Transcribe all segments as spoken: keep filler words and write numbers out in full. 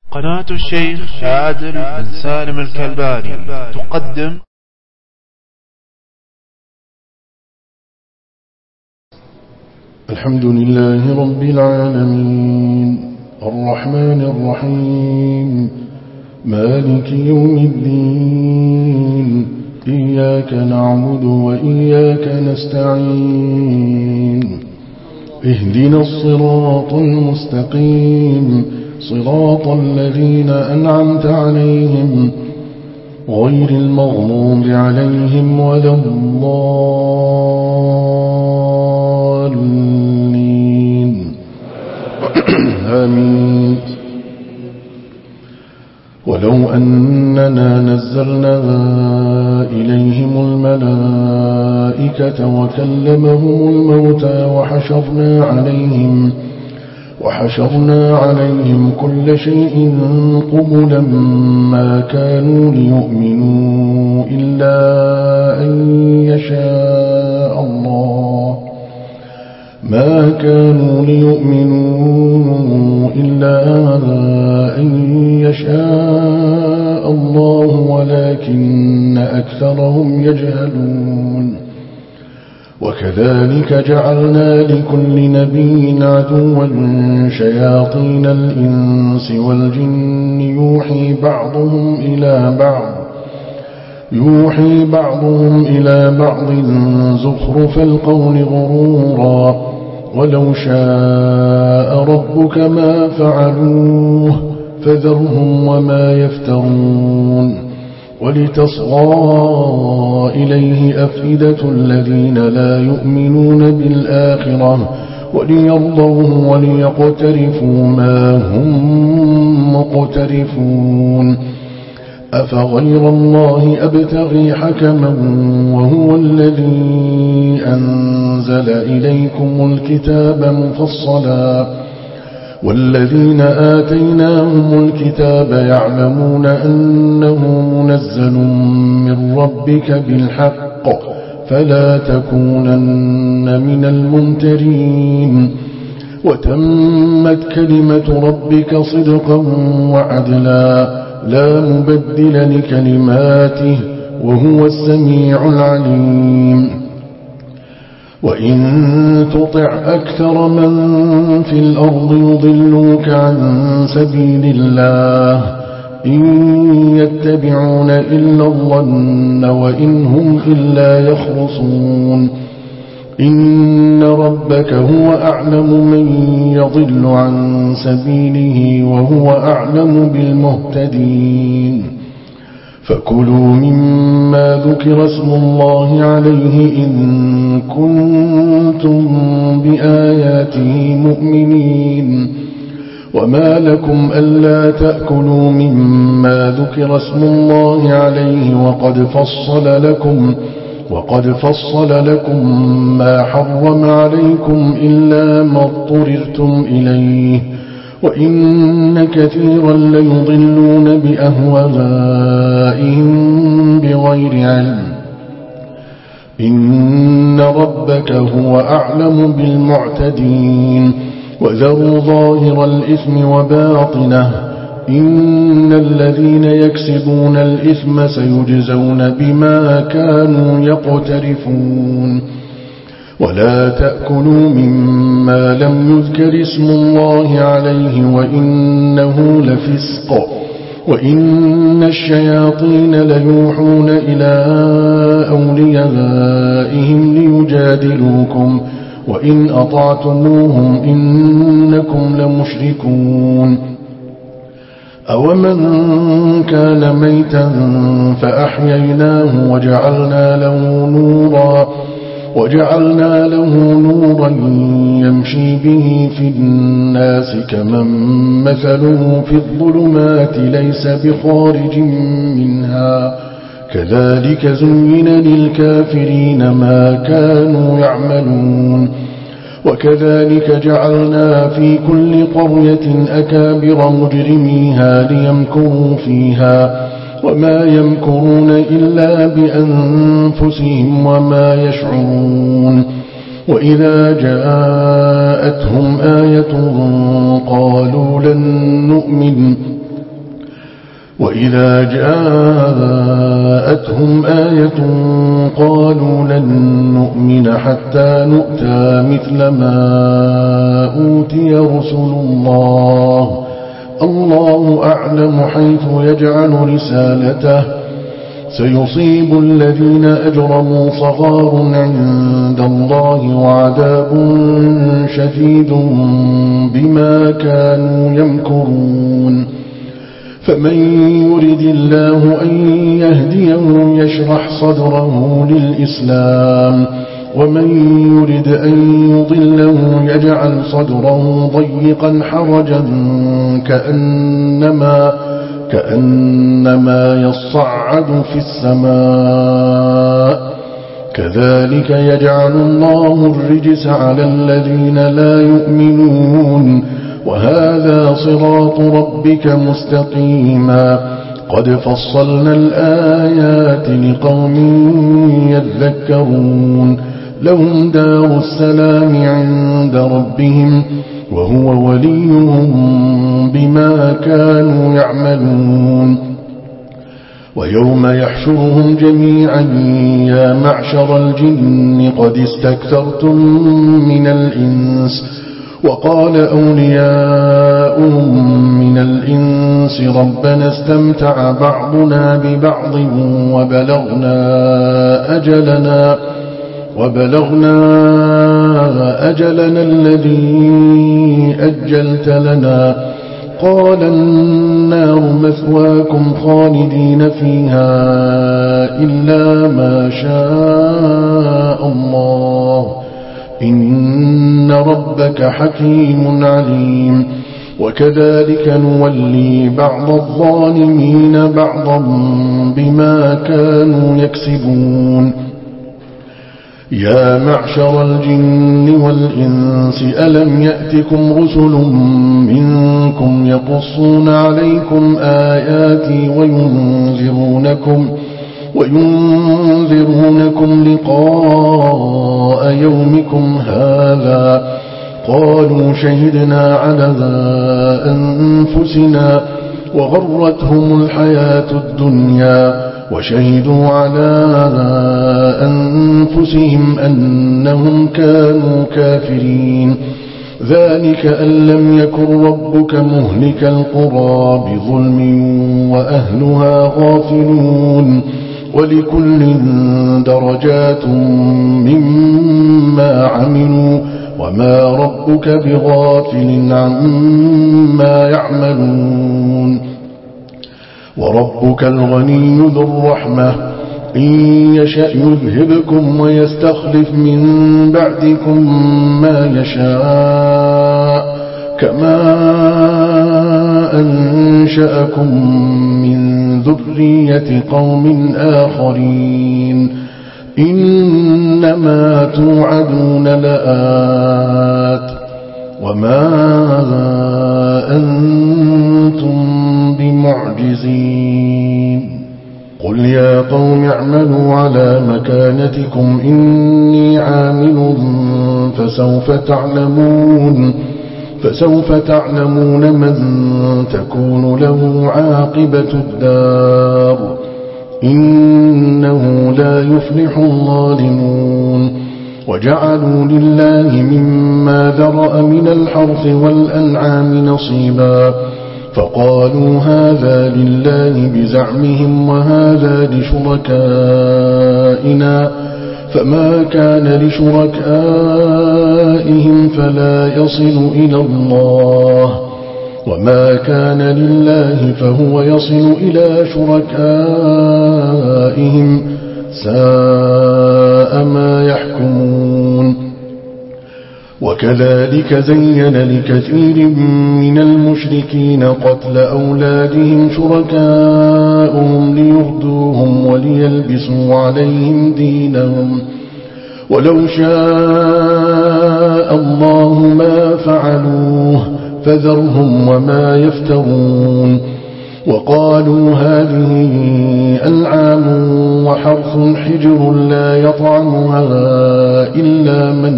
قناة الشيخ عادل بن سالم الكلباني تقدم الحمد لله رب العالمين الرحمن الرحيم مالك يوم الدين إياك نعبد وإياك نستعين اهدنا الصراط المستقيم صراط الذين أنعمت عليهم غير المغضوب عليهم ولا الضالين آمين. ولو أننا نزلنا إليهم الملائكة وكلمهم الموتى وحشرنا عليهم وحشرنا عليهم كل شيء قبلا ما كانوا ليؤمنوا إلا أن يشاء الله ما كانوا ليؤمنوا إلا أن يشاء الله ولكن أكثرهم يجهلون. وكذلك جعلنا لكل نبي عدوا شياطين الإنس والجن يوحي بعضهم إلى بعض يوحي بعضهم إلى بعض زخرف القول غرورا ولو شاء ربك ما فعلوه فذرهم وما يفترون. ولتصغى إليه أفئدة الذين لا يؤمنون بالآخرة وليرضوه وليقترفوا ما هم مقترفون. أفغير الله أبتغي حكما وهو الذي أنزل إليكم الكتاب مفصلا والذين آتيناهم الكتاب يعلمون أنه منزل من ربك بالحق فلا تكونن من الممترين. وتمت كلمة ربك صدقا وعدلا لا مبدل لكلماته وهو السميع العليم. وإن تطع أكثر من في الأرض يضلوك عن سبيل الله إن يتبعون إلا الظن وإن هم إلا يخرصون. إن ربك هو أعلم من يضل عن سبيله وهو أعلم بالمهتدين. فكلوا مما ذكر اسم الله عليه إن كنتم بآياته مؤمنين. وما لكم ألا تأكلوا مما ذكر اسم الله عليه وقد فصل لكم وقد فصل لكم ما حرم عليكم إلا ما اضطررتم إليه وإن كثيرا ليضلون بأهوائهم بغير علم. إن ربك هو أعلم بالمعتدين. وذروا ظاهر الإثم وباطنه إن الذين يكسبون الإثم سيجزون بما كانوا يقترفون. ولا تأكلوا مما لم يذكر اسم الله عليه وإنه لفسق وإن الشياطين ليوحون إلى أوليائهم ليجادلوكم وإن أطعتموهم إنكم لمشركون. أومن كان ميتا فأحييناه وجعلنا له نورا وجعلنا له نورا يمشي به في الناس كمن مثله في الظلمات ليس بخارج منها كذلك زين للكافرين ما كانوا يعملون. وكذلك جعلنا في كل قرية أكابر مجرميها ليمكروا فيها وما يمكرون إلا بأنفسهم وما يشعرون. وإذا جاءتهم آية قالوا لن نؤمن وإذا جاءتهم آية قالوا لن نؤمن حتى نؤتى مثل ما أوتي رسل الله الله أعلم حيث يجعل رسالته سيصيب الذين أجرموا صغار عند الله وعذاب شديد بما كانوا يمكرون فمن يرد الله أن يهديه يشرح صدره للإسلام ومن يرد أن يضله يجعل صدره ضيقا حرجا كأنما, كأنما يصعد في السماء كذلك يجعل الله الرجس على الذين لا يؤمنون وهذا صراط ربك مستقيما قد فصلنا الآيات لقوم يذكرون لهم دار السلام عند ربهم وهو وليهم بما كانوا يعملون ويوم يحشرهم جميعا يا معشر الجن قد استكثرتم من الإنس وقال أولياؤهم من الإنس ربنا استمتع بعضنا ببعض وبلغنا أجلنا وبلغنا أجلنا الذي أجلت لنا قال النار مثواكم خالدين فيها إلا ما شاء الله إن ربك حكيم عليم وكذلك نولي بعض الظالمين بعضا بما كانوا يكسبون يا معشر الجن والإنس ألم يأتكم رسل منكم يقصون عليكم آياتي وينذرونكم وينذرونكم لقاء يومكم هذا قالوا شهدنا على أنفسنا وغرتهم الحياة الدنيا وشهدوا على أنفسهم أنهم كانوا كافرين ذلك أن لم يكن ربك مهلك القرى بظلم وأهلها غافلون ولكل درجات مما عملوا وما ربك بغافل عما يعملون وربك الغني ذو الرحمة إن يشأ يذهبكم ويستخلف من بعدكم ما يشاء كما أنشأكم من ذرية قوم آخرين إنما توعدون لآت وما أنتم بمعجزين قل يا قوم اعملوا على مكانتكم إني عامل فسوف تعلمون فسوف تعلمون من تكون له عاقبة الدار إنه لا يفلح الظالمون وجعلوا لله مما ذرأ من الحرث والأنعام نصيبا فقالوا هذا لله بزعمهم وهذا لشركائنا فما كان لشركائهم فلا يصل إلى الله وما كان لله فهو يصل إلى شركائهم ساء ما يحكمون وكذلك زين لكثير من المشركين قتل أولادهم شركاؤهم ليردوهم وليلبسوا عليهم دينهم ولو شاء الله ما فعلوه فذرهم وما يفترون وقالوا هذه أنعام وحرث حجر لا يطعمها إلا من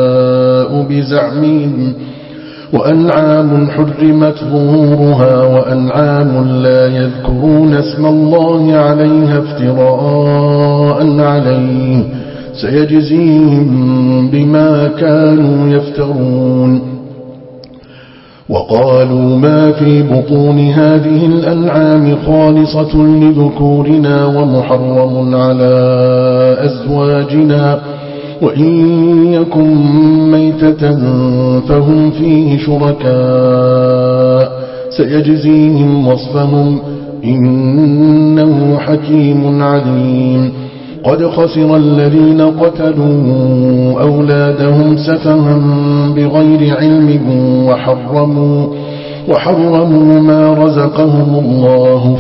نشاء بزعمهم وأنعام حرمت ظهورها وأنعام لا يذكرون اسم الله عليها افتراء عليه سيجزيهم بما كانوا يفترون. وقالوا ما في بطون هذه الأنعام خالصة لذكورنا ومحرم على أزواجنا وإن يكن ميتة فهم فيه شركاء سيجزيهم وصفهم إنه حكيم عليم. قد خسر الذين قتلوا أولادهم سفها بغير علم وحرموا, وحرموا ما رزقهم الله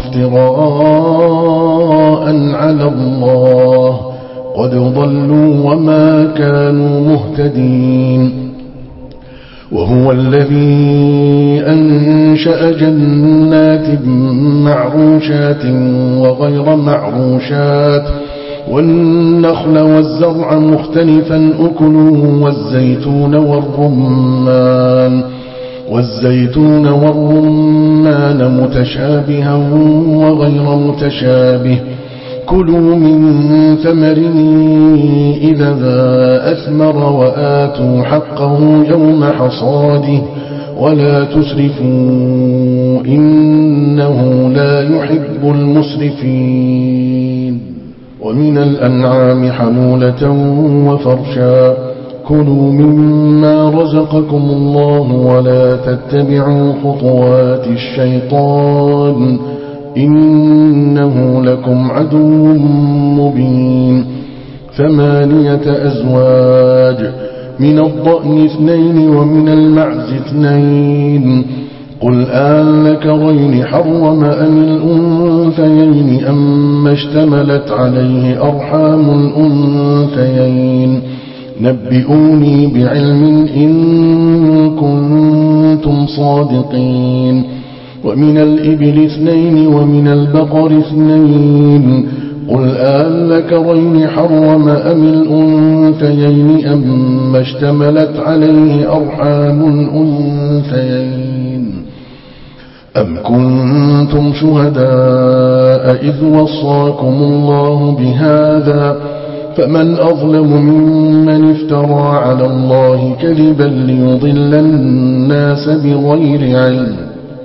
افتراء على الله قد ضلوا وما كانوا مهتدين. وهو الذي أنشأ جنات معروشات وغير معروشات والنخل والزرع مختلفا أكله والزيتون والرمان والزيتون والرمان متشابها وغير متشابه كلوا من ثمره إذا أثمر وآتوا حقه يوم حصاده ولا تسرفوا إنه لا يحب المسرفين. ومن الأنعام حمولة وفرشا كلوا مما رزقكم الله ولا تتبعوا خطوات الشيطان إنه لكم عدو مبين. ثمانية أزواج من الضأن اثنين ومن المعز اثنين قل آذكرين حرم أم الأنثيين أم اشتملت عليه أرحام الأنثيين نبئوني بعلم إن كنتم صادقين. ومن الإبل اثنين ومن البقر اثنين قل آذكرين حرم أم الأنثيين أم اشتملت عليه أرحام الأنثيين أم كنتم شهداء إذ وصاكم الله بهذا فمن أظلم ممن افترى على الله كذبا ليضل الناس بغير علم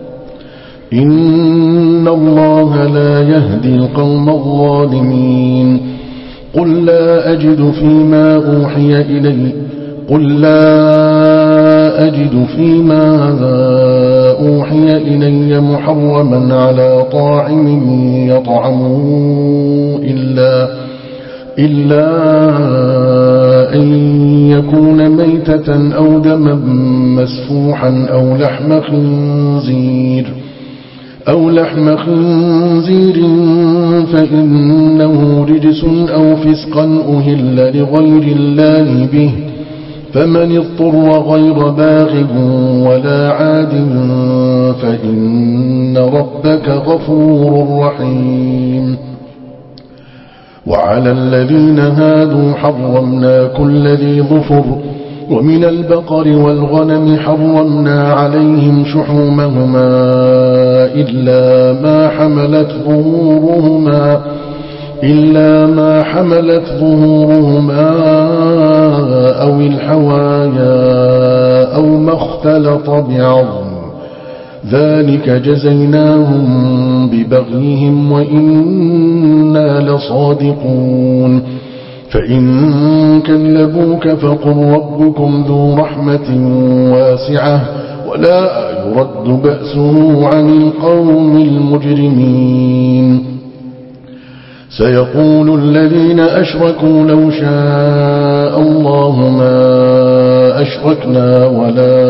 إن الله لا يهدي القوم الظالمين. قل لا أجد فيما أوحي إلي قل لا أجد فيما أوحي إلي محرما على طاعم يطعمه إلا إلا أن يكون ميتة أو دما مسفوحا أو لحم خنزير أو لحم خنزير فإنه رجس أو فسقا أهل لغير الله به فمن اضطر غير باغ ولا عاد فإن ربك غفور رحيم. وعلى الذين هادوا حرمنا كل ذي ظفر ومن البقر والغنم حرمنا عليهم شحومهما إلا ما حملت ظهورهما إلا ما حملت ظهورهما أو الحوايا أو ما اختلط بعظم ذلك جزيناهم ببغيهم وإنا لصادقون. فإن كذبوك فقل ربكم ذو رحمة واسعة ولا يرد بأسه عن القوم المجرمين. سيقول الذين أشركوا لو شاء الله ما أشركنا ولا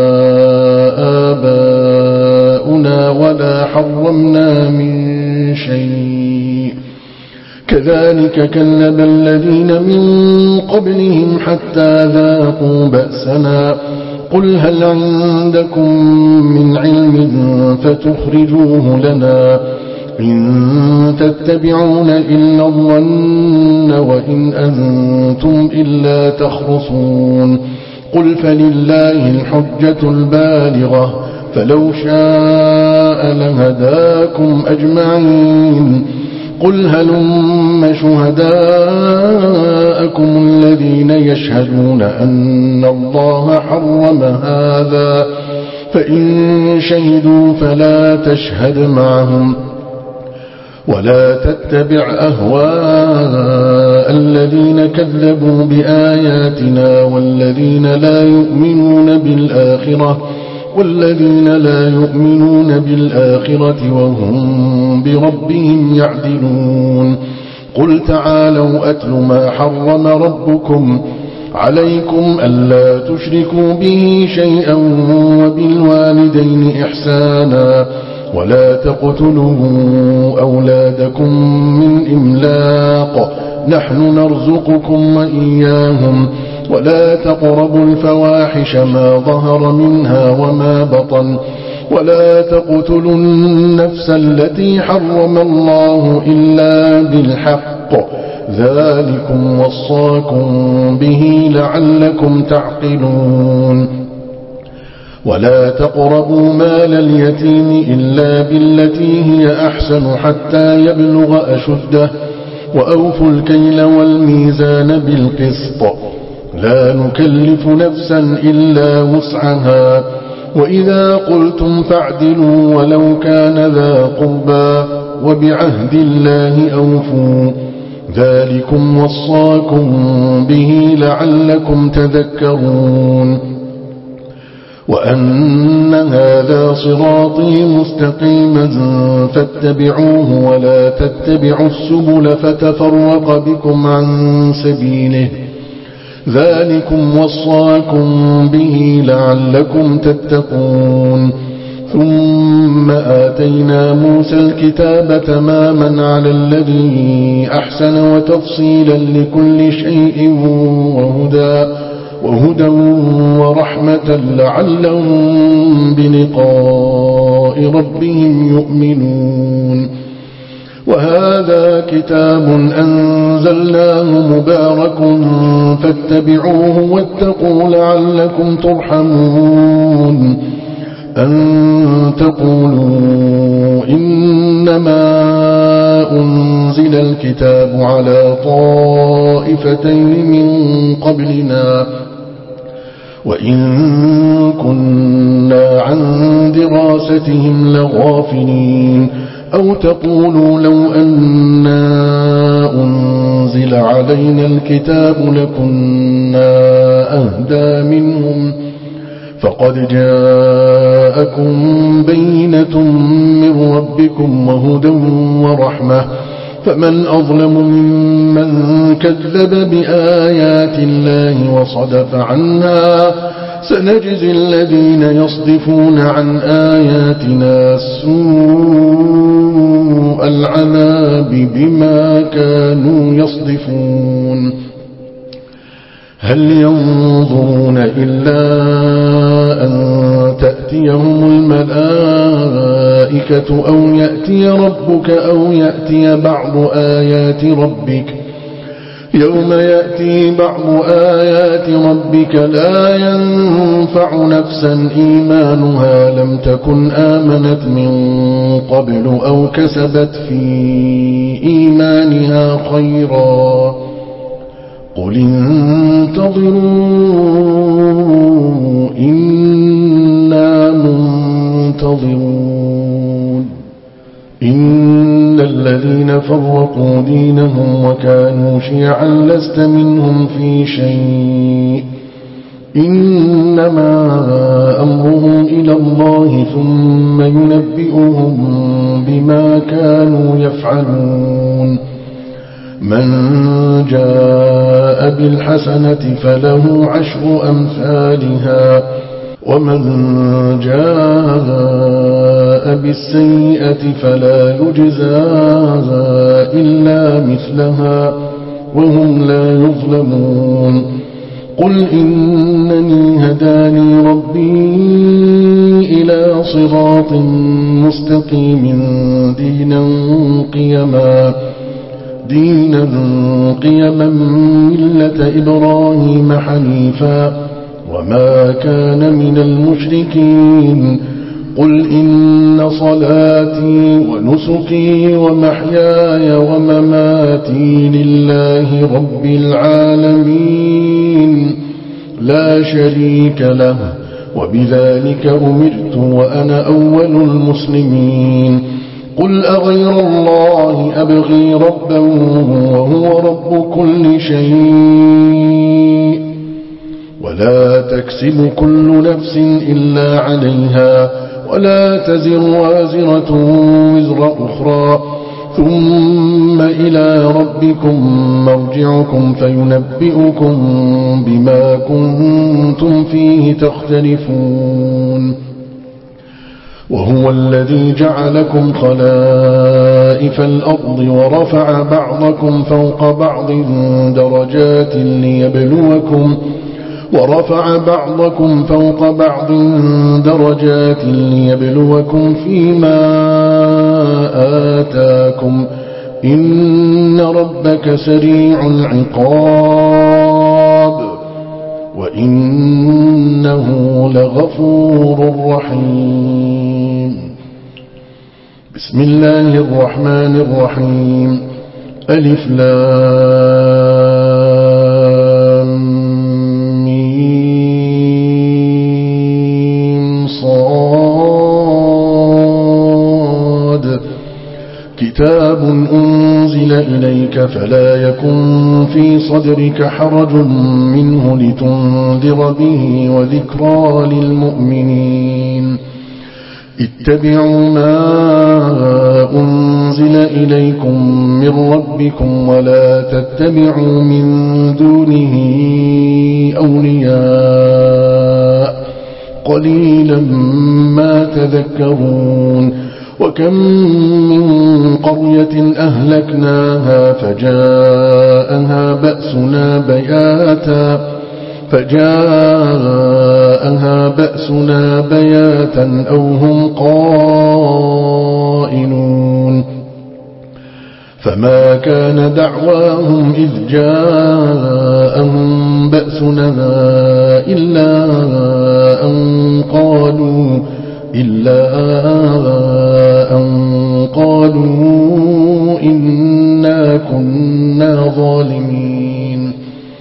آباؤنا ولا حرمنا من شيء كذلك كذب الذين من قبلهم حتى ذاقوا بأسنا قل هل عندكم من علم فتخرجوه لنا إن تتبعون إلا الظن وإن أنتم إلا تخرصون. قل فلله الحجة البالغة فلو شاء لهداكم أجمعين. قل هلم شهداءكم الذين يشهدون أن الله حرم هذا، فإن شهدوا فلا تشهد معهم، ولا تتبع أهواء الذين كذبوا بآياتنا والذين لا يؤمنون بالآخرة والذين لا يؤمنون بالآخرة وهم بربهم يعدلون. قل تعالوا أتل ما حرم ربكم عليكم ألا تشركوا به شيئا وبالوالدين إحسانا ولا تقتلوا أولادكم من إملاق نحن نرزقكم وإياهم ولا تقربوا الفواحش ما ظهر منها وما بطن ولا تقتلوا النفس التي حرم الله إلا بالحق ذلكم وصاكم به لعلكم تعقلون. ولا تقربوا مال اليتيم إلا بالتي هي أحسن حتى يبلغ أشده وأوفوا الكيل والميزان بالقسط لا نكلف نفسا إلا وسعها وإذا قلتم فاعدلوا ولو كان ذا قربى وبعهد الله أوفوا ذلكم وصاكم به لعلكم تذكرون. وأن هذا صراطي مستقيما فاتبعوه ولا تتبعوا السبل فتفرق بكم عن سبيله ذلكم وصاكم به لعلكم تتقون. ثم آتينا موسى الكتاب تماما على الذي أحسن وتفصيلا لكل شيء وهدى وهدى ورحمة لعلهم بلقاء ربهم يؤمنون. وهذا كتاب أنزلناه مبارك فاتبعوه واتقوا لعلكم ترحمون. أن تقولوا إنما أنزل الكتاب على طائفتين من قبلنا وإن كنا عن دراستهم لغافلين أو تقولوا لو أنا أنزل علينا الكتاب لكنا أهدى منهم فقد جاءكم بينة من ربكم وهدى ورحمة فمن أظلم ممن كذب بآيات الله وصدف عنها سنجزي الذين يصدفون عن آياتنا سوء العذاب بما كانوا يصدفون. هل ينظرون إلا أن تأتيهم الملائكة أو يأتي ربك أو يأتي بعض آيات ربك يوم يأتي بعض آيات ربك لا ينفع نفسا إيمانها لم تكن آمنت من قبل أو كسبت في إيمانها خيرا قل انتظروا إنا منتظرون. إن الذين فرقوا دينهم وكانوا شيعا لست منهم في شيء إنما أمرهم إلى الله ثم ينبئهم بما كانوا يفعلون. من جاء بالحسنة فله عشر أمثالها ومن جاء بالسيئة فلا يجزى إلا مثلها وهم لا يظلمون. قل إنني هداني ربي إلى صراط مستقيم دينا قيما دينا قيما ملة إبراهيم حنيفا وما كان من المشركين. قل إن صلاتي ونسكي ومحياي ومماتي لله رب العالمين لا شريك له وبذلك أمرت وأنا أول المسلمين قل أغير الله أبغي ربا وهو رب كل شيء ولا تكسب كل نفس إلا عليها ولا تزر وازرة وزر أخرى ثم إلى ربكم مرجعكم فينبئكم بما كنتم فيه تختلفون وهو الذي جعلكم خلائف الأرض ورفع بعضكم فوق بعض درجات ليبلوكم ورفع بعضكم فوق بعض درجات ليبلوكم فيما آتاكم إن ربك سريع العقاب وإنه لغفور رحيم بسم الله الرحمن الرحيم ألف لام ميم صاد كتاب أنزل إليك فلا يكن في صدرك حرج منه لتنذر به وذكرى للمؤمنين اتبعوا ما أنزل إليكم من ربكم ولا تتبعوا من دونه أولياء قليلا ما تذكرون وكم من قرية أهلكناها فجاءها بأسنا بياتا فجاءها بأسنا بياتا أو هم قائلون فما كان دعواهم إذ جاءهم بأسنا إلا أن قالوا إلا أن قالوا إنا كنا ظالمين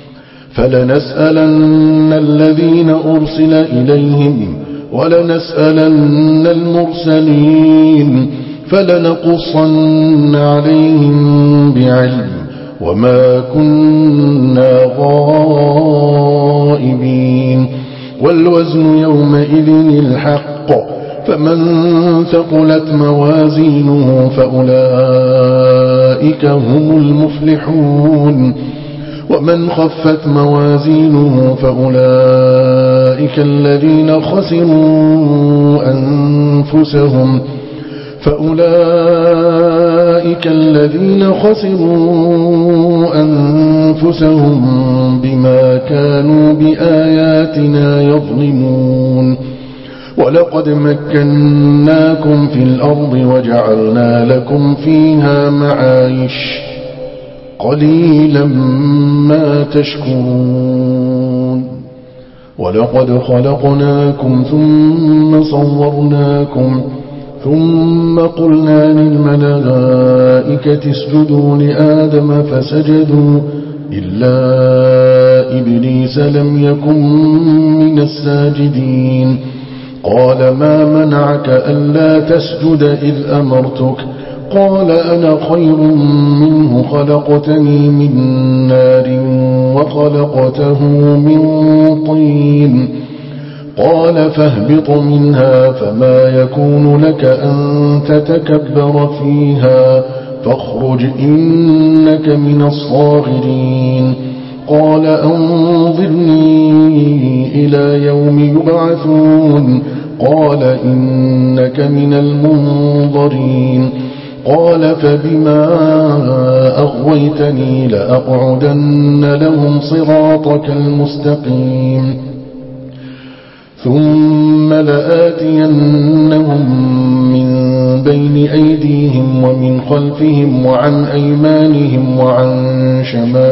فلنسألن الذين أرسل إليهم ولنسألن المرسلين فلنقصن عليهم بعلم وما كنا غائبين والوزن يومئذ الحق فمن ثقلت موازينه فأولئك هم المفلحون ومن خفت موازينه فأولئك الذين خسروا أنفسهم فأولئك الذين خسروا أنفسهم بما كانوا بآياتنا يظلمون ولقد مكناكم في الأرض وجعلنا لكم فيها معايش قليلا ما تشكرون ولقد خلقناكم ثم صورناكم ثم قلنا للملائكة اسجدوا لآدم فسجدوا إلا إبليس لم يكن من الساجدين قال ما منعك ألا تسجد إذ أمرتك قال أنا خير منه خلقتني من نار وخلقته من طين قال فاهبط منها فما يكون لك أن تتكبر فيها فاخرج إنك من الصاغرين قال أنظرني إلى يوم يبعثون قال إنك من المنظرين قال فبما أغويتني لأقعدن لهم صراطك المستقيم ثم لآتينهم من بين أيديهم ومن خلفهم وعن أيمانهم وعن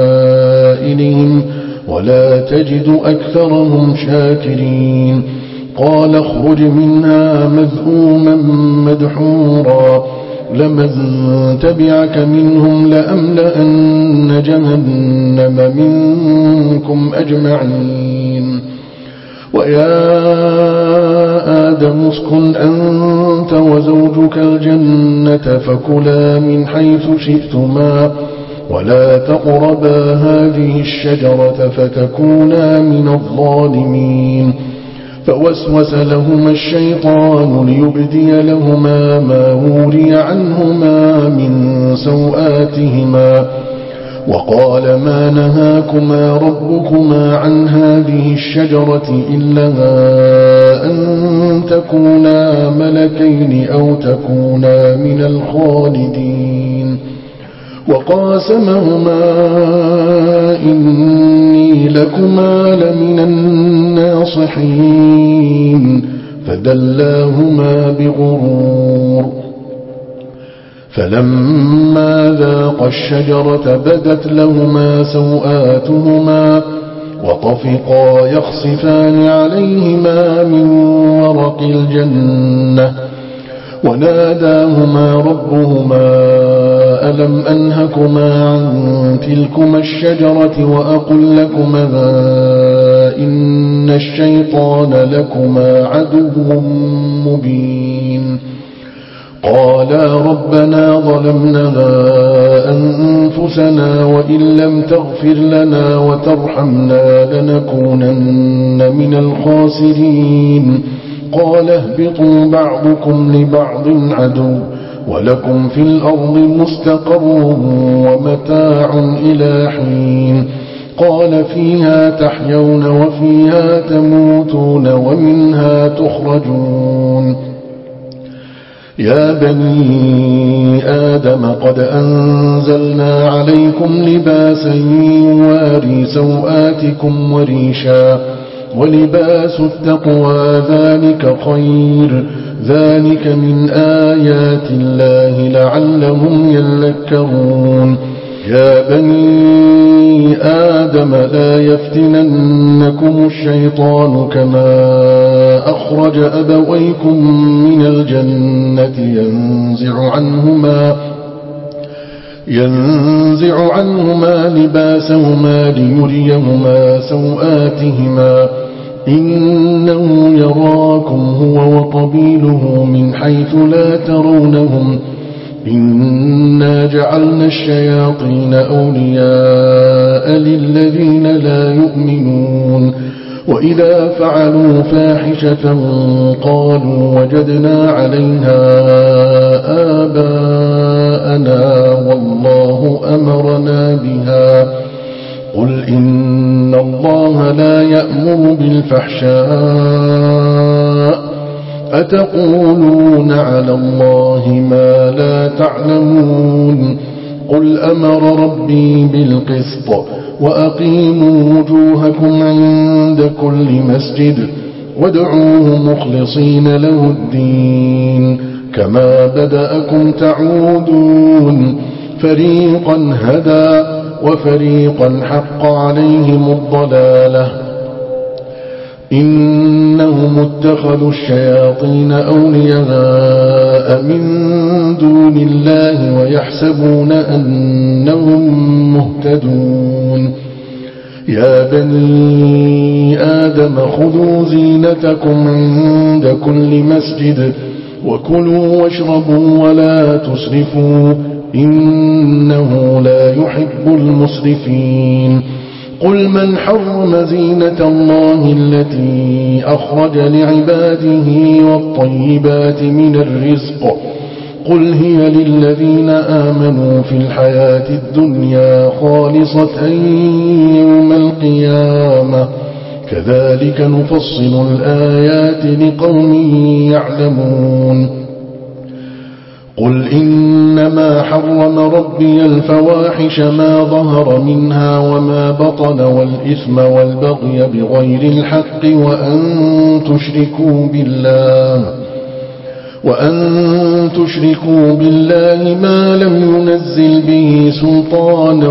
شمائلهم ولا تجد أكثرهم شاكرين قال اخرج منها مذءوما مدحورا لمن تبعك منهم لأملأن جهنم منكم أجمعين ويا آدم اسكن أنت وزوجك الجنة فكلا من حيث شئتما ولا تقربا هذه الشجرة فتكونا من الظالمين فوسوس لهما الشيطان ليبدي لهما ما وري عنهما من سوآتهما وقال ما نهاكما ربكما عن هذه الشجرة إلا أن تكونا ملكين أو تكونا من الخالدين وقاسمهما إني لكما لمن الناصحين فدلاهما بغرور فلما ذاقا الشجرة بدت لهما سوآتهما وطفقا يخصفان عليهما من ورق الجنة وناداهما ربهما ألم أنهكما عن تلكما الشجرة وأقل لكما إن الشيطان لكما عدو مبين قالا ربنا ظلمنا أنفسنا وإن لم تغفر لنا وترحمنا لنكونن من الخاسرين قال اهبطوا بعضكم لبعض عدو ولكم في الأرض مستقر ومتاع إلى حين قال فيها تحيون وفيها تموتون ومنها تخرجون يا بني آدم قد أنزلنا عليكم لباسا يواري سوآتكم وريشا ولباس التقوى ذلك خير ذلك من آيات الله لعلهم يذكرون يا بني آدم لا يفتننكم الشيطان كما أخرج أبويكم من الجنة ينزع عنهما ينزع عنهما لباسهما ليريهما سوآتهما إنه يراكم هو وقبيله من حيث لا ترونهم إنا جعلنا الشياطين أولياء للذين لا يؤمنون وإذا فعلوا فاحشة قالوا وجدنا عليها آباءنا والله أمرنا بها قل إن الله لا يأمر بالفحشاء أتقولون على الله ما لا تعلمون قل أمر ربي بالقسط وأقيموا وجوهكم عند كل مسجد وادعوه مخلصين له الدين كما بدأكم تعودون فريقا هدى وفريقا حق عليهم الضلالة إنهم اتخذوا الشياطين أولياء من دون الله ويحسبون أنهم مهتدون يا بني آدم خذوا زينتكم عند كل مسجد وكلوا واشربوا ولا تسرفوا إنه لا يحب المسرفين قل من حرم زينة الله التي أخرج لعباده والطيبات من الرزق قل هي للذين آمنوا في الحياة الدنيا خالصة يوم القيامة كذلك نفصل الآيات لقوم يعلمون قل إنما حرم ربي الفواحش ما ظهر منها وما بطن والإثم والبغي بغير الحق وأن تشركوا بالله وأن تشركوا بالله ما لم ينزل به سلطانا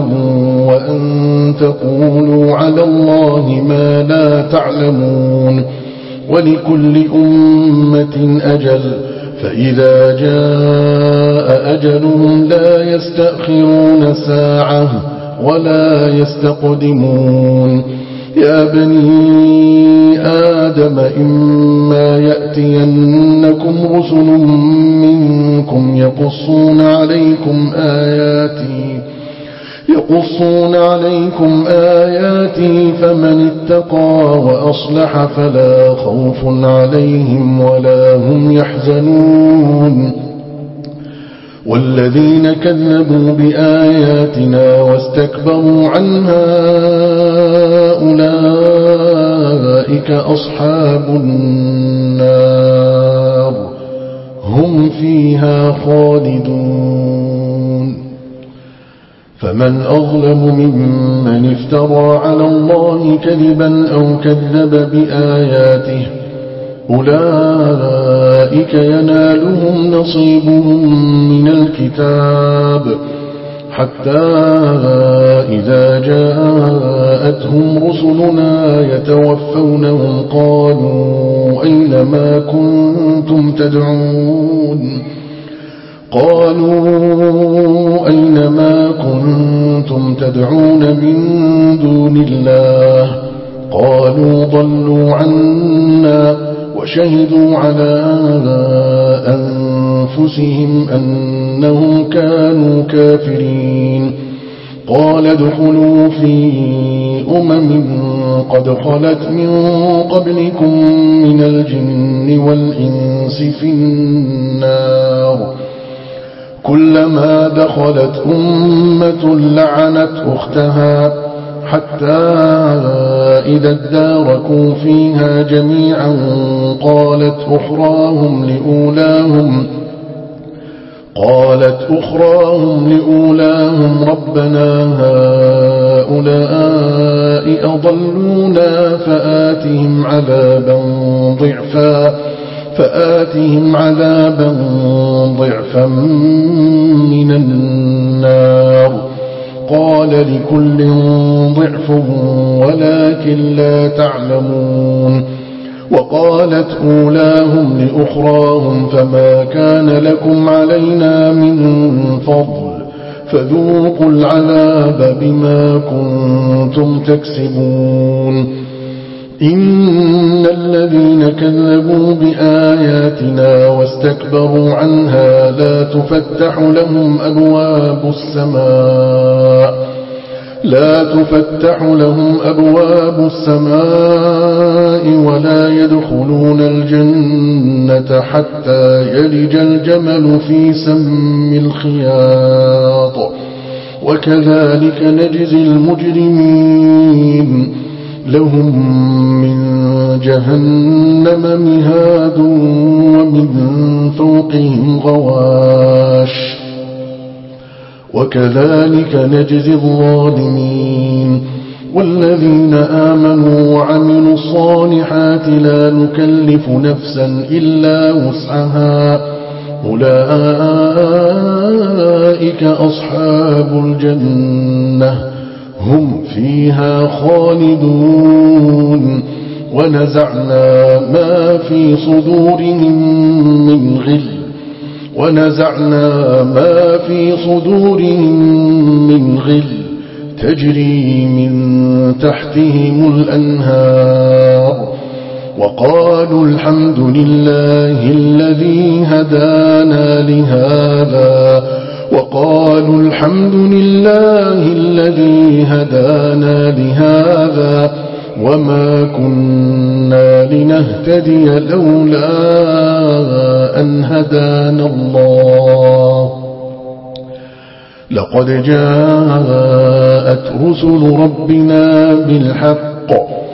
وأن تقولوا على الله ما لا تعلمون ولكل أمة أجل فإذا جاء أجلهم لا يستأخرون ساعة ولا يستقدمون يا بني آدم إما يأتينكم رسل منكم يقصون عليكم آياتي يقصون عليكم آياتي فمن اتقى وأصلح فلا خوف عليهم ولا هم يحزنون والذين كذبوا بآياتنا واستكبروا عنها أولئك أصحاب النار هم فيها خالدون فمن أظلم ممن افترى على الله كذبا أو كذب بآياته أولئك ينالهم نصيبهم من الكتاب حتى إذا جاءتهم رسلنا يتوفونهم قالوا أين ما كنتم تدعون قالوا أين ما كنتم تدعون من دون الله قالوا ضلوا عنا وشهدوا على أنفسهم أنهم كانوا كافرين قال ادخلوا في أمم قد خلت من قبلكم من الجن والإنس في النار كلما دخلت أمة لعنت أختها حتى إذا اداركوا فيها جميعا قالت أخراهم لأولاهم قالت أخراهم لأولاهم ربنا هؤلاء أضلونا فآتهم عذابا ضعفا فآتهم عذابا ضعفا من النار قال لكل ضعف ولكن لا تعلمون وقالت أولاهم لأخراهم فما كان لكم علينا من فضل فذوقوا العذاب بما كنتم تكسبون إن الذين كذبوا بآياتنا واستكبروا عنها لا تفتح لهم أبواب السماء لا تفتح لهم أبواب السماء ولا يدخلون الجنة حتى يلج الجمل في سم الخياط وكذلك نجزي المجرمين لهم من جهنم مهاد ومن فوقهم غواش وكذلك نجزي الظالمين والذين آمنوا وعملوا الصالحات لا نكلف نفسا إلا وسعها أولئك أصحاب الجنة هم فيها خالدون ونزعنا ما في صدورهم من غل ونزعنا ما في صدورهم من غل تجري من تحتهم الأنهار وقالوا الحمد لله الذي هدانا لهذا وقالوا الحمد لله الذي هدانا لهذا وما كنا لنهتدي لولا أن هدانا الله لقد جاءت رسل ربنا بالحق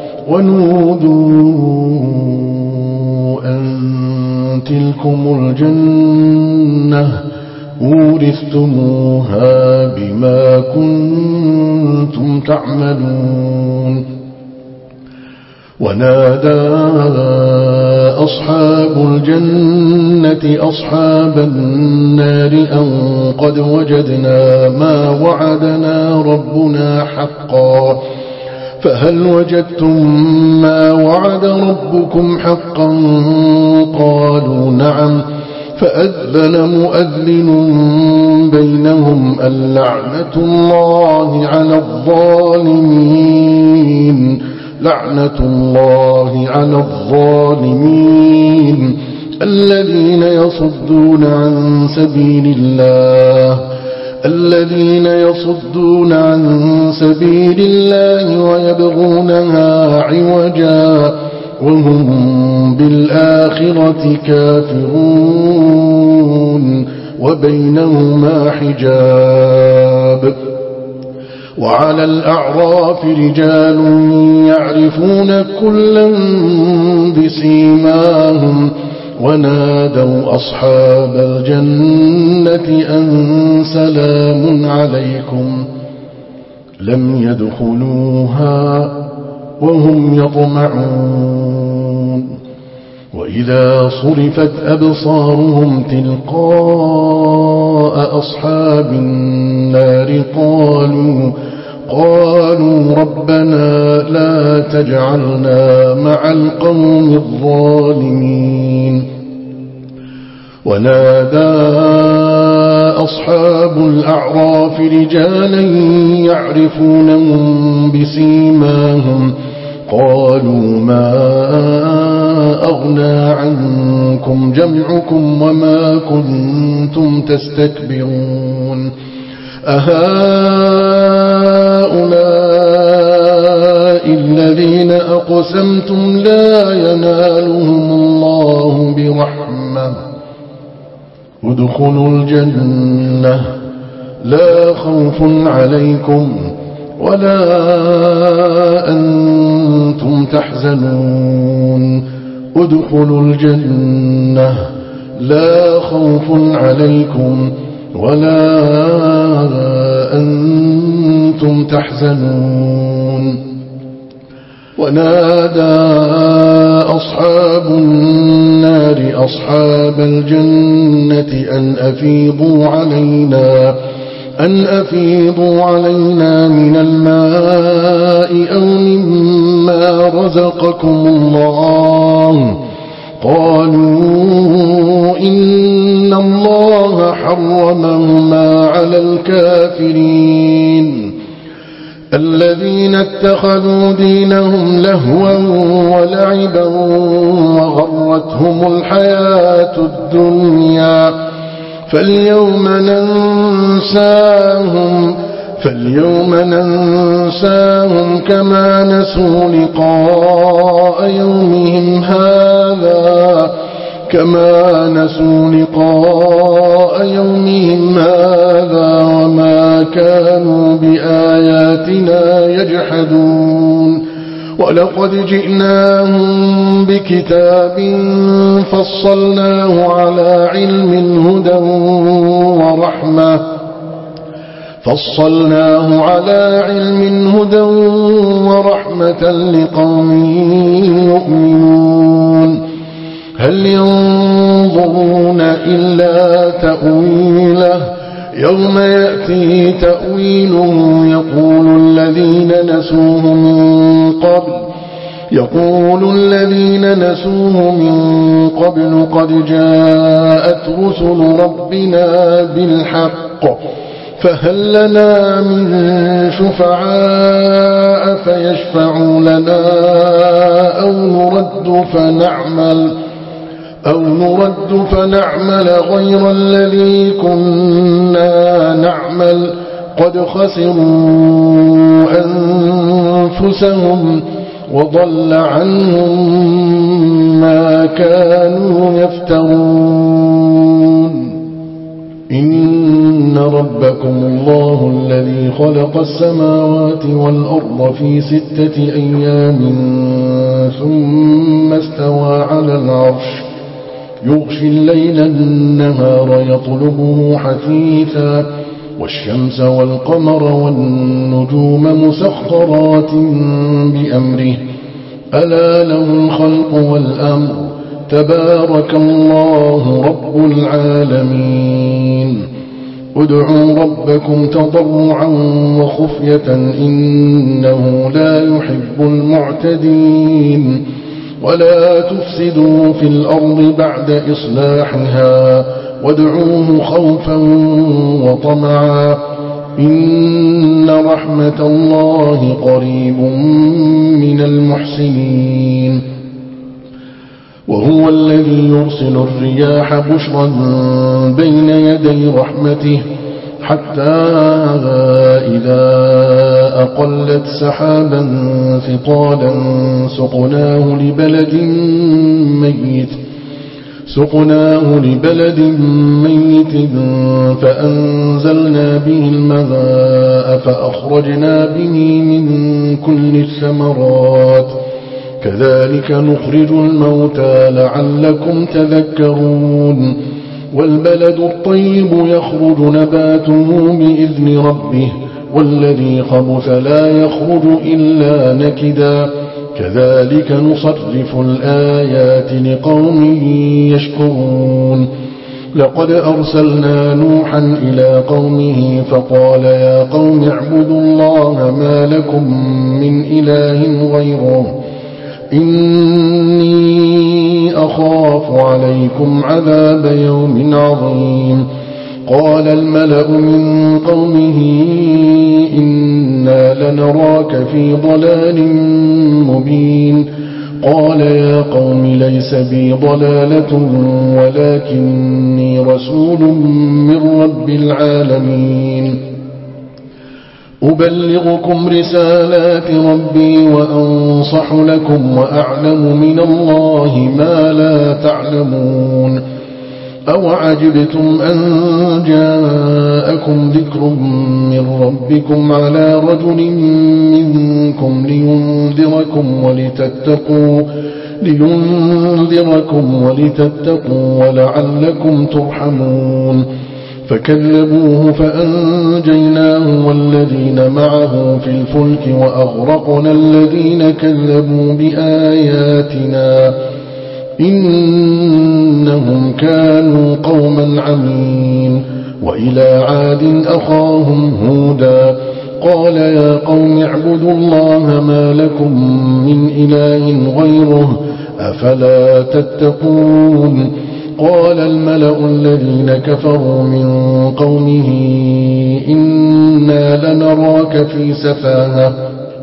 ونودوا أن تلكم الجنة أورثتموها بما كنتم تعملون ونادى أصحاب الجنة أصحاب النار أن قد وجدنا ما وعدنا ربنا حقا فهل وجدتم ما وعد ربكم حقا قالوا نعم فأذن مؤذن بينهم اللعنة الله على الظالمين لعنة الله على الظالمين الذين يصدون عن سبيل الله الذين يصدون عن سبيل الله ويبغونها عوجا وهم بالآخرة كافرون وبينهما حجاب وعلى الأعراف رجال يعرفون كلا بسيماهم ونادوا أصحاب الجنة أن سلام عليكم لم يدخلوها وهم يطمعون وإذا صرفت أبصارهم تلقاء أصحاب النار قالوا قالوا ربنا لا تجعلنا مع القوم الظالمين ونادى أصحاب الأعراف رجالا يعرفونهم بسيماهم قالوا ما أغنى عنكم جمعكم وما كنتم تستكبرون أهؤلاء الذين أقسمتم لا ينالهم الله برحمة ادخلوا الجنة لا خوف عليكم ولا أنتم تحزنون ادخلوا الجنة لا خوف عليكم ولا أنتم تحزنون ونادى أصحاب النار أصحاب الجنة أن أفيضوا علينا أن أفيضوا علينا من الماء أو مما رزقكم الله قالوا إن الله حرمهما على الكافرين الذين اتخذوا دينهم لهوا ولعبا وغرتهم الحياة الدنيا فاليوم ننساهم فاليوم ننساهم كما نسوا لقاء يومهم هذا كما نسوا لقاء يومهم هذا وما كانوا بآياتنا يجحدون ولقد جئناهم بكتاب فصلناه على علم هدى ورحمة فصلناه على علم هدى ورحمة لقوم يؤمنون هل ينظرون إلا تأويله يوم يأتي تأويله يقول الذين نسوه من قبل يقول الذين نسوه من قبل قد جاءت رسل ربنا بالحق فهل لنا من شفعاء فيشفعوا لنا أو نرد فنعمل أو نرد فنعمل غير الذي كنا نعمل قد خسروا أنفسهم وضل عنهم ما كانوا يفترون إن ربكم الله الذي خلق السماوات والأرض في ستة أيام ثم استوى على العرش يغشي الليل النهار يطلبه حثيثا والشمس والقمر والنجوم مسخرات بأمره ألا له الخلق والأمر تبارك الله رب العالمين ادعوا ربكم تضرعا وخفية إنه لا يحب المعتدين ولا تفسدوا في الأرض بعد إصلاحها وادعوه خوفا وطمعا إن رحمة الله قريب من المحسنين وهو الذي يرسل الرياح بشرا بين يدي رحمته حتى إذا أقلت سحابا ثقالا سقناه لبلد ميت سقناه لبلد ميت فأنزلنا به الماء فأخرجنا به من كل الثمرات كذلك نخرج الموتى لعلكم تذكرون والبلد الطيب يخرج نباته بإذن ربه والذي خبث لا يخرج إلا نكدا كذلك نصرف الآيات لقوم يشكرون لقد أرسلنا نوحا إلى قومه فقال يا قوم اعبدوا الله ما لكم من إله غيره إني أخاف عليكم عذاب يوم عظيم قال الملأ من قومه إنا لنراك في ضلال مبين قال يا قوم ليس بي ضلالة ولكني رسول من رب العالمين أبلغكم رسالات ربي وأنصح لكم وأعلم من الله ما لا تعلمون أوعجبتم أن جاءكم ذكر من ربكم على رجل منكم لينذركم ولتتقوا لينذركم ولتتقوا ولعلكم ترحمون فكذبوه فأنجيناه والذين معه في الفلك وأغرقنا الذين كذبوا بآياتنا إنهم كانوا قوما عمين وإلى عاد أخاهم هودا قال يا قوم اعبدوا الله ما لكم من إله غيره أفلا تتقون قال الملأ الذين كفروا من قومه إنا لنراك في سفاهة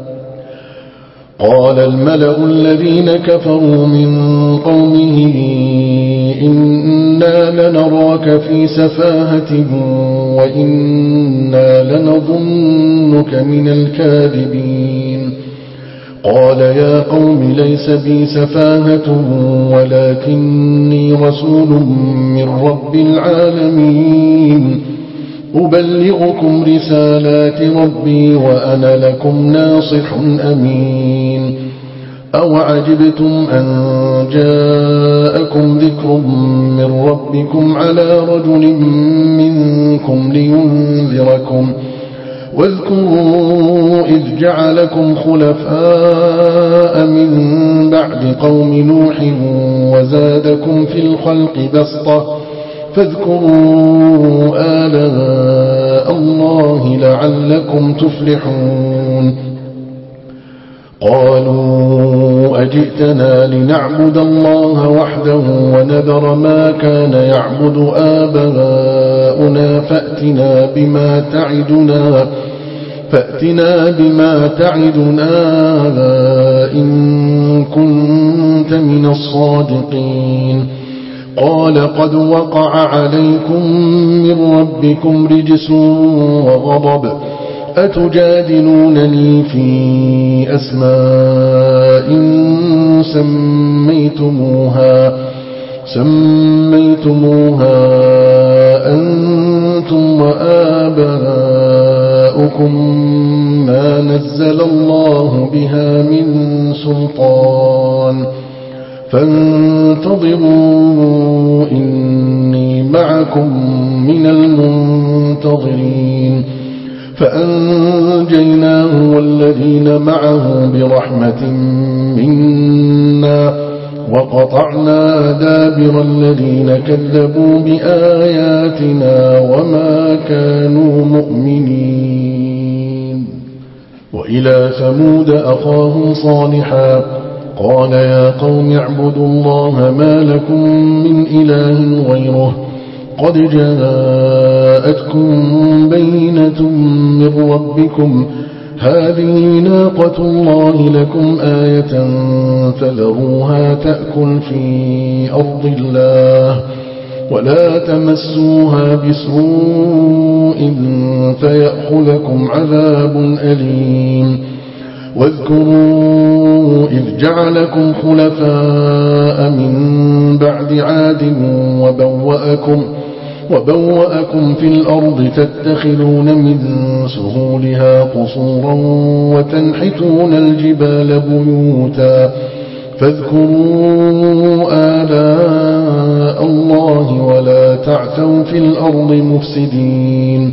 قال الملأ الذين كفروا من قومه إنا لنراك في سفاهة وإنا لنظنك من الكاذبين قال يا قوم ليس بي سفاهة ولكني رسول من رب العالمين أبلغكم رسالات ربي وأنا لكم ناصح أمين أوعجبتم أن جاءكم ذكر من ربكم على رجل منكم لينذركم واذكروا إذ جعلكم خلفاء من بعد قوم نوح وزادكم في الخلق بسطة فاذكروا آلاء الله لعلكم تفلحون قالوا أجئتنا لنعبد الله وحده ونذر ما كان يعبد آباؤنا فأتنا بما تعدنا فأتنا بما تعدنا إن كنت من الصادقين قال قد وقع عليكم من ربكم رجس وغضب أتجادلونني في أسماء سميتموها سميتموها أنتم وآباؤكم ما نزل الله بها من سلطان فانتظروا إني معكم من المنتظرين فأنجيناه والذين معه برحمة منا وقطعنا دابر الذين كذبوا بآياتنا وما كانوا وإلى ثمود أخاهم صالحا قال يا قوم اعبدوا الله ما لكم من إله غيره قد جاءتكم بينة من ربكم هذه ناقة الله لكم آية فذروها تأكل في أرض الله ولا تمسوها بسوء فيأخذكم عذاب أليم واذكروا إذ جعلكم خلفاء من بعد عاد وبوأكم, وبوأكم في الأرض تتخذون من سهولها قصورا وتنحتون الجبال بيوتا فاذكروا آلاء الله ولا تعثوا في الأرض مفسدين.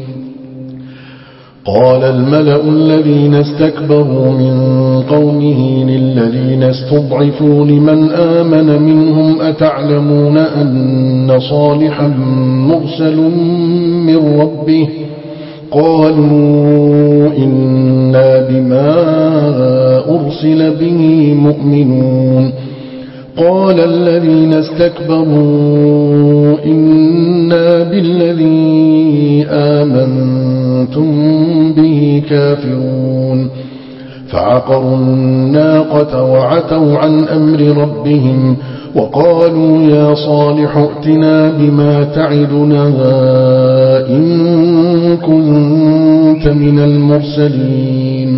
قال الملأ الذين استكبروا من قومه للذين استضعفوا لمن آمن منهم أتعلمون أن صالحا مرسل من ربه قالوا إنا بما أرسل به مؤمنون. قال الذين استكبروا إنا بالذي آمنتم به كافرون فعقروا الناقة وعتوا عن أمر ربهم وقالوا يا صالح ائتنا بما تعدنا إن كنت من المرسلين.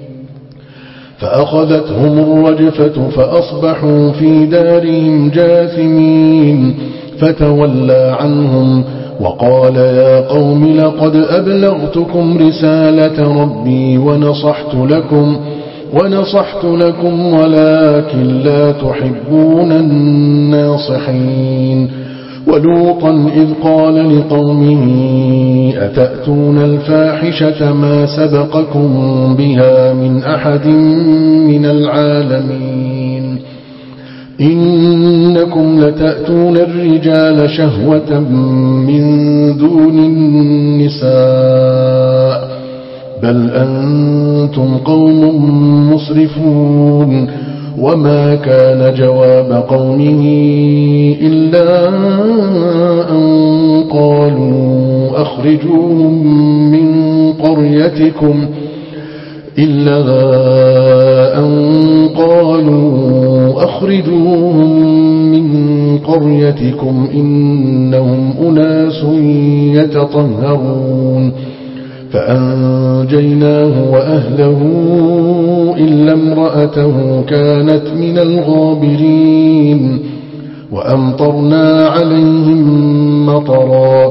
فأخذتهم الرجفة فأصبحوا في دارهم جاثمين فتولى عنهم وقال يا قوم لقد أبلغتكم رسالة ربي ونصحت لكم ونصحت لكم ولكن لا تحبون الناصحين. ولوطا إذ قال لقومه أتأتون الفاحشة ما سبقكم بها من أحد من العالمين إنكم لتأتون الرجال شهوة من دون النساء بل أنتم قوم مسرفون. وما كان جواب قومه إلا أن قالوا أخرجوهم من قريتكم إلا أن قالوا أخرجوهم من قريتكم إنهم أناس يتطهرون. فأنجيناه وأهله إلا امرأته كانت من الغابرين وأمطرنا عليهم مطرا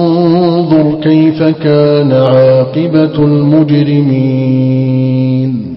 فانظر كيف كان عاقبة المجرمين.